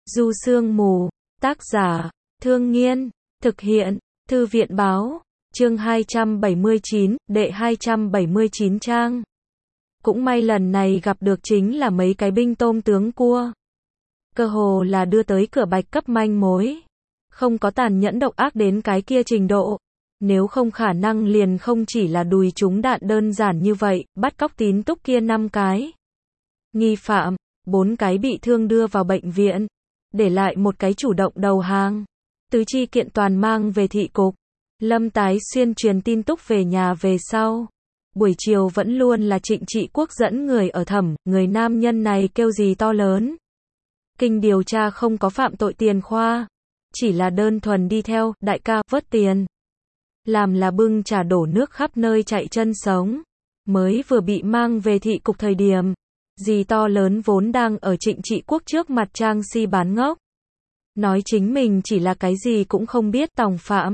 Du Sương Mù, tác giả, Thương Nghiên, thực hiện, Thư viện Báo, chương 279, đệ 279 trang. Cũng may lần này gặp được chính là mấy cái binh tôm tướng cua. Cơ hồ là đưa tới cửa Bạch cấp manh mối. Không có tàn nhẫn độc ác đến cái kia trình độ. Nếu không khả năng liền không chỉ là đùi trúng đạn đơn giản như vậy, bắt cóc Tín Túc kia 5 cái. Nghi phạm, 4 cái bị thương đưa vào bệnh viện. Để lại một cái chủ động đầu hàng. Tứ chi kiện toàn mang về thị cục. Lâm Tái Xuyên truyền tin Túc về nhà về sau. Buổi chiều vẫn luôn là Trịnh Trị Quốc dẫn người ở thẩm, người nam nhân này kêu gì to lớn. Kinh điều tra không có phạm tội tiền khoa. Chỉ là đơn thuần đi theo, đại ca, vớt tiền. Làm là bưng trà đổ nước khắp nơi chạy chân sống. Mới vừa bị mang về thị cục thời điểm. Dì to lớn vốn đang ở Trịnh Trị Quốc trước mặt trang si bán ngốc. Nói chính mình chỉ là cái gì cũng không biết tòng phạm.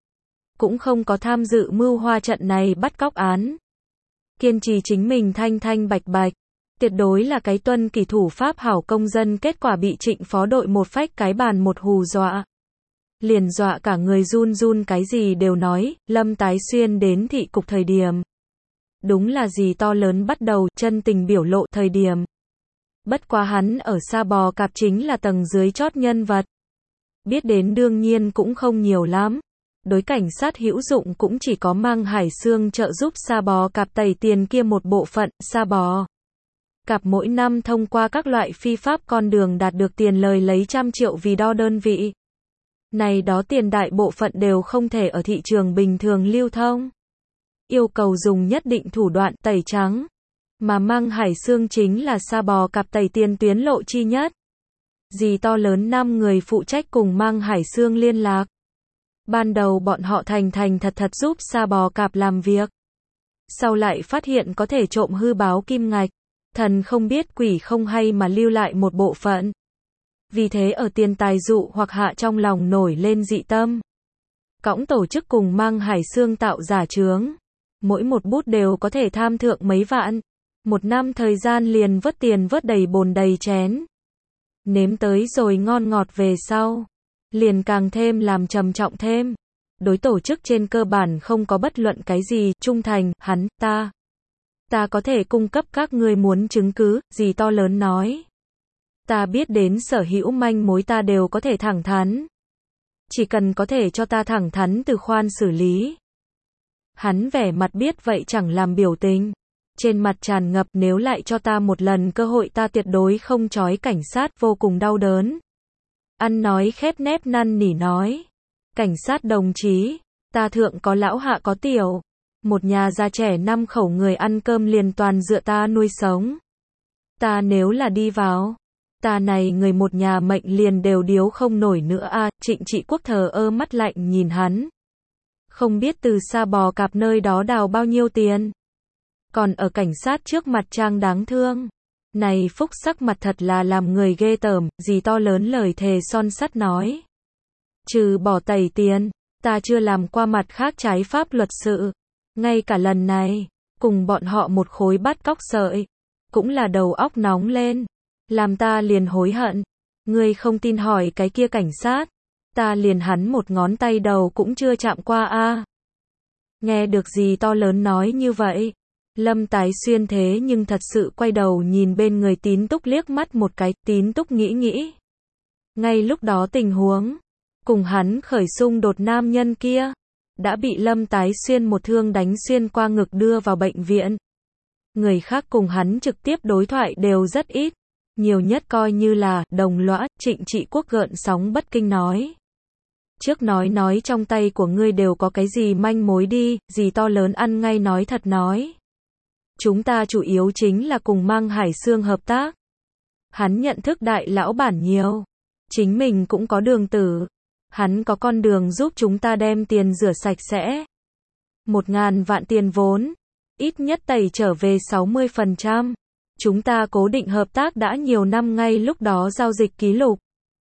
Cũng không có tham dự mưu hoa trận này bắt cóc án. Kiên trì chính mình thanh thanh bạch bạch. Tuyệt đối là cái tuân kỷ thủ pháp hảo công dân, kết quả bị Trịnh phó đội một phách cái bàn một hù dọa. Liền dọa cả người run run, cái gì đều nói. Lâm Tái Xuyên đến thị cục thời điểm. Đúng là gì to lớn bắt đầu chân tình biểu lộ thời điểm. Bất quá hắn ở Sa Bò Cạp chính là tầng dưới chót nhân vật. Biết đến đương nhiên cũng không nhiều lắm. Đối cảnh sát hữu dụng cũng chỉ có Mang Hải Xương trợ giúp Sa Bò Cạp tẩy tiền kia một bộ phận. Sa Bò Cạp mỗi năm thông qua các loại phi pháp con đường đạt được tiền lời lấy 100 triệu vì đo đơn vị. Này đó tiền đại bộ phận đều không thể ở thị trường bình thường lưu thông. Yêu cầu dùng nhất định thủ đoạn tẩy trắng. Mà Mang Hải Xương chính là Sa Bò Cạp tẩy tiền tuyến lộ chi nhất. Dì to lớn 5 người phụ trách cùng Mang Hải Xương liên lạc. Ban đầu bọn họ thành thật giúp Sa Bò Cạp làm việc. Sau lại phát hiện có thể trộm hư báo kim ngạch. Thần không biết quỷ không hay mà lưu lại một bộ phận. Vì thế ở tiền tài dụ hoặc hạ trong lòng nổi lên dị tâm. Cõng tổ chức cùng Mang Hải Xương tạo giả chướng. Mỗi một bút đều có thể tham thượng mấy vạn. Một năm thời gian liền vớt tiền vớt đầy bồn đầy chén. Nếm tới rồi ngon ngọt về sau. Liền càng thêm làm trầm trọng thêm. Đối tổ chức trên cơ bản không có bất luận cái gì, trung thành, hắn, ta có thể cung cấp các ngươi muốn chứng cứ, dì to lớn nói. Ta biết đến sở hữu manh mối ta đều có thể thẳng thắn. Chỉ cần có thể cho ta thẳng thắn từ khoan xử lý. Hắn vẻ mặt biết vậy chẳng làm biểu tình. Trên mặt tràn ngập, nếu lại cho ta một lần cơ hội ta tuyệt đối không chói cảnh sát, vô cùng đau đớn. Ăn nói khép nép năn nỉ nói. Cảnh sát đồng chí, ta thượng có lão hạ có tiểu. Một nhà già trẻ 5 khẩu người ăn cơm liền toàn dựa ta nuôi sống. Ta nếu là đi vào, ta này người một nhà mệnh liền đều điếu không nổi nữa a. Trịnh Trị Quốc thờ ơ mắt lạnh nhìn hắn. Không biết từ Sa Bò Cạp nơi đó đào bao nhiêu tiền. Còn ở cảnh sát trước mặt trang đáng thương. Này phúc sắc mặt thật là làm người ghê tởm, dì to lớn lời thề son sắt nói. Trừ bỏ tẩy tiền, ta chưa làm qua mặt khác trái pháp luật sự. Ngay cả lần này, cùng bọn họ một khối bắt cóc sợi, cũng là đầu óc nóng lên. Làm ta liền hối hận. Ngươi không tin hỏi cái kia cảnh sát. Ta liền hắn một ngón tay đầu cũng chưa chạm qua a. Nghe được gì to lớn nói như vậy. Lâm Tái Xuyên thế nhưng thật sự quay đầu nhìn bên người Tín Túc liếc mắt một cái. Tín Túc nghĩ. Ngay lúc đó tình huống. Cùng hắn khởi xung đột nam nhân kia. Đã bị Lâm Tái Xuyên một thương đánh xuyên qua ngực đưa vào bệnh viện. Người khác cùng hắn trực tiếp đối thoại đều rất ít. Nhiều nhất coi như là đồng lõa. Trịnh Trị Quốc gợn sóng bất kinh nói. Trước nói trong tay của ngươi đều có cái gì manh mối đi. Dì to lớn ăn ngay nói thật nói. Chúng ta chủ yếu chính là cùng Mang Hải Xương hợp tác. Hắn nhận thức đại lão bản nhiều. Chính mình cũng có đường tử. Hắn có con đường giúp chúng ta đem tiền rửa sạch sẽ. 1.000 vạn tiền vốn. Ít nhất tẩy trở về 60%. Chúng ta cố định hợp tác đã nhiều năm, ngay lúc đó giao dịch ký lục.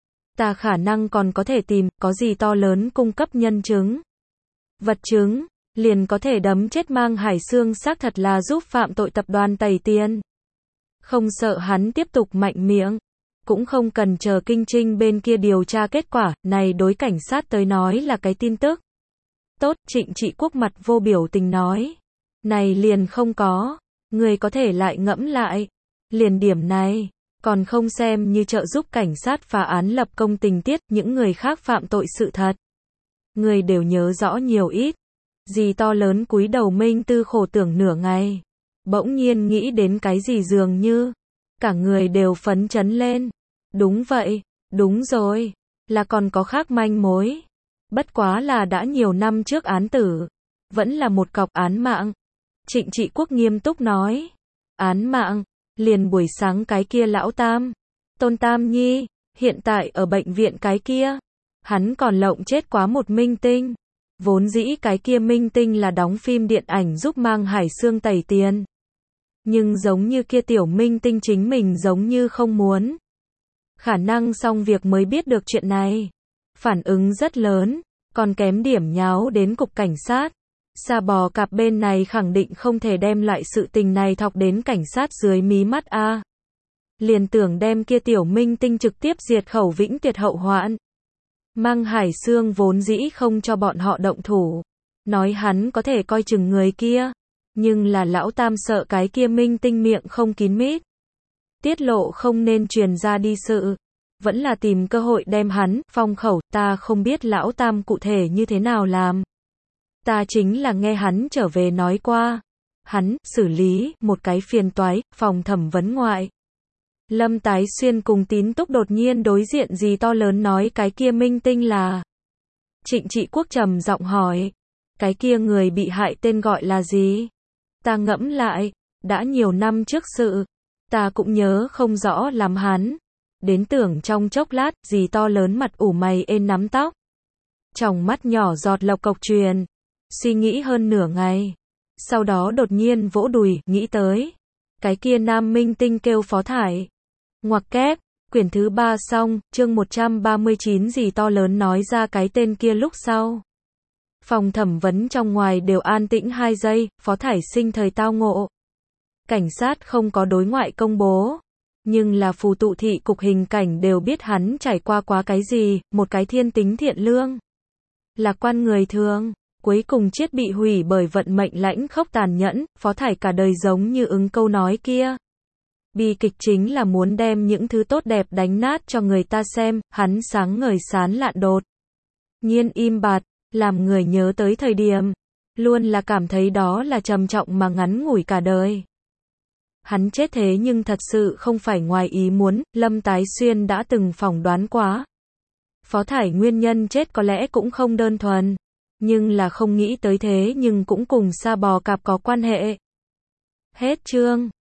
Ta khả năng còn có thể tìm, có gì to lớn cung cấp nhân chứng. Vật chứng, liền có thể đấm chết Mang Hải Xương xác thật là giúp phạm tội tập đoàn tẩy tiền. Không sợ hắn tiếp tục mạnh miệng. cũng không cần chờ Kinh Trinh bên kia điều tra kết quả, này đối cảnh sát tới nói là cái tin tức. Tốt, Trịnh Trị Quốc mặt vô biểu tình nói. Này liền không có, người có thể lại ngẫm lại. Liền điểm này, còn không xem như trợ giúp cảnh sát phá án lập công tình tiết, những người khác phạm tội sự thật. Người đều nhớ rõ nhiều ít. Dì to lớn cúi đầu minh tư khổ tưởng nửa ngày. Bỗng nhiên nghĩ đến cái gì dường như, cả người đều phấn chấn lên. Đúng vậy, đúng rồi, là còn có khác manh mối. Bất quá là đã nhiều năm trước án tử, vẫn là một cọc án mạng. Trịnh Trị Quốc nghiêm túc nói. Án mạng, liền buổi sáng cái kia lão Tam, Tôn Tam Nhi, hiện tại ở bệnh viện cái kia. Hắn còn lộng chết quá một minh tinh. Vốn dĩ cái kia minh tinh là đóng phim điện ảnh giúp Mang Hải Sương tẩy tiền. Nhưng giống như kia tiểu minh tinh chính mình giống như không muốn. Khả năng xong việc mới biết được chuyện này. Phản ứng rất lớn, còn kém điểm nháo đến cục cảnh sát. Sa bò cạp bên này khẳng định không thể đem loại sự tình này thọc đến cảnh sát dưới mí mắt a. Liền tưởng đem kia tiểu minh tinh trực tiếp diệt khẩu vĩnh tuyệt hậu hoạn. Mang Hải Sương vốn dĩ không cho bọn họ động thủ. Nói hắn có thể coi chừng người kia. Nhưng là lão Tam sợ cái kia minh tinh miệng không kín mít. Tiết lộ không nên truyền ra đi sự. Vẫn là tìm cơ hội đem hắn phong khẩu. Ta không biết lão Tam cụ thể như thế nào làm. Ta chính là nghe hắn trở về nói qua. Hắn xử lý một cái phiền toái, phòng thẩm vấn ngoại. Lâm Tái Xuyên cùng Tín Túc đột nhiên đối diện gì to lớn nói cái kia minh tinh là. Trịnh Trị Quốc trầm giọng hỏi. Cái kia người bị hại tên gọi là gì? Ta ngẫm lại, đã nhiều năm trước sự. Ta cũng nhớ không rõ lắm hắn. Đến tưởng trong chốc lát, gì to lớn mặt ủ mày ên nắm tóc. Tròng mắt nhỏ giọt lộc cộc truyền. Suy nghĩ hơn nửa ngày. Sau đó đột nhiên vỗ đùi, nghĩ tới. Cái kia nam minh tinh kêu Phó Thải. Ngoặc kép, quyển thứ 3 xong, chương 139 gì to lớn nói ra cái tên kia lúc sau. Phòng thẩm vấn trong ngoài đều an tĩnh 2 giây, Phó Thải sinh thời tao ngộ. Cảnh sát không có đối ngoại công bố. Nhưng là phù tụ thị cục hình cảnh đều biết hắn trải qua quá cái gì, một cái thiên tính thiện lương. Lạc quan người thường. Cuối cùng chết bị hủy bởi vận mệnh lãnh khốc tàn nhẫn, Phó Thải cả đời giống như ứng câu nói kia. Bi kịch chính là muốn đem những thứ tốt đẹp đánh nát cho người ta xem, hắn sáng ngời sán lạn đột nhiên im bặt, làm người nhớ tới thời điểm, luôn là cảm thấy đó là trầm trọng mà ngắn ngủi cả đời. Hắn chết thế nhưng thật sự không phải ngoài ý muốn, Lâm Tái Xuyên đã từng phỏng đoán quá. Phó Thải nguyên nhân chết có lẽ cũng không đơn thuần. Nhưng là không nghĩ tới thế nhưng cũng cùng sa bò cạp có quan hệ. Hết chương.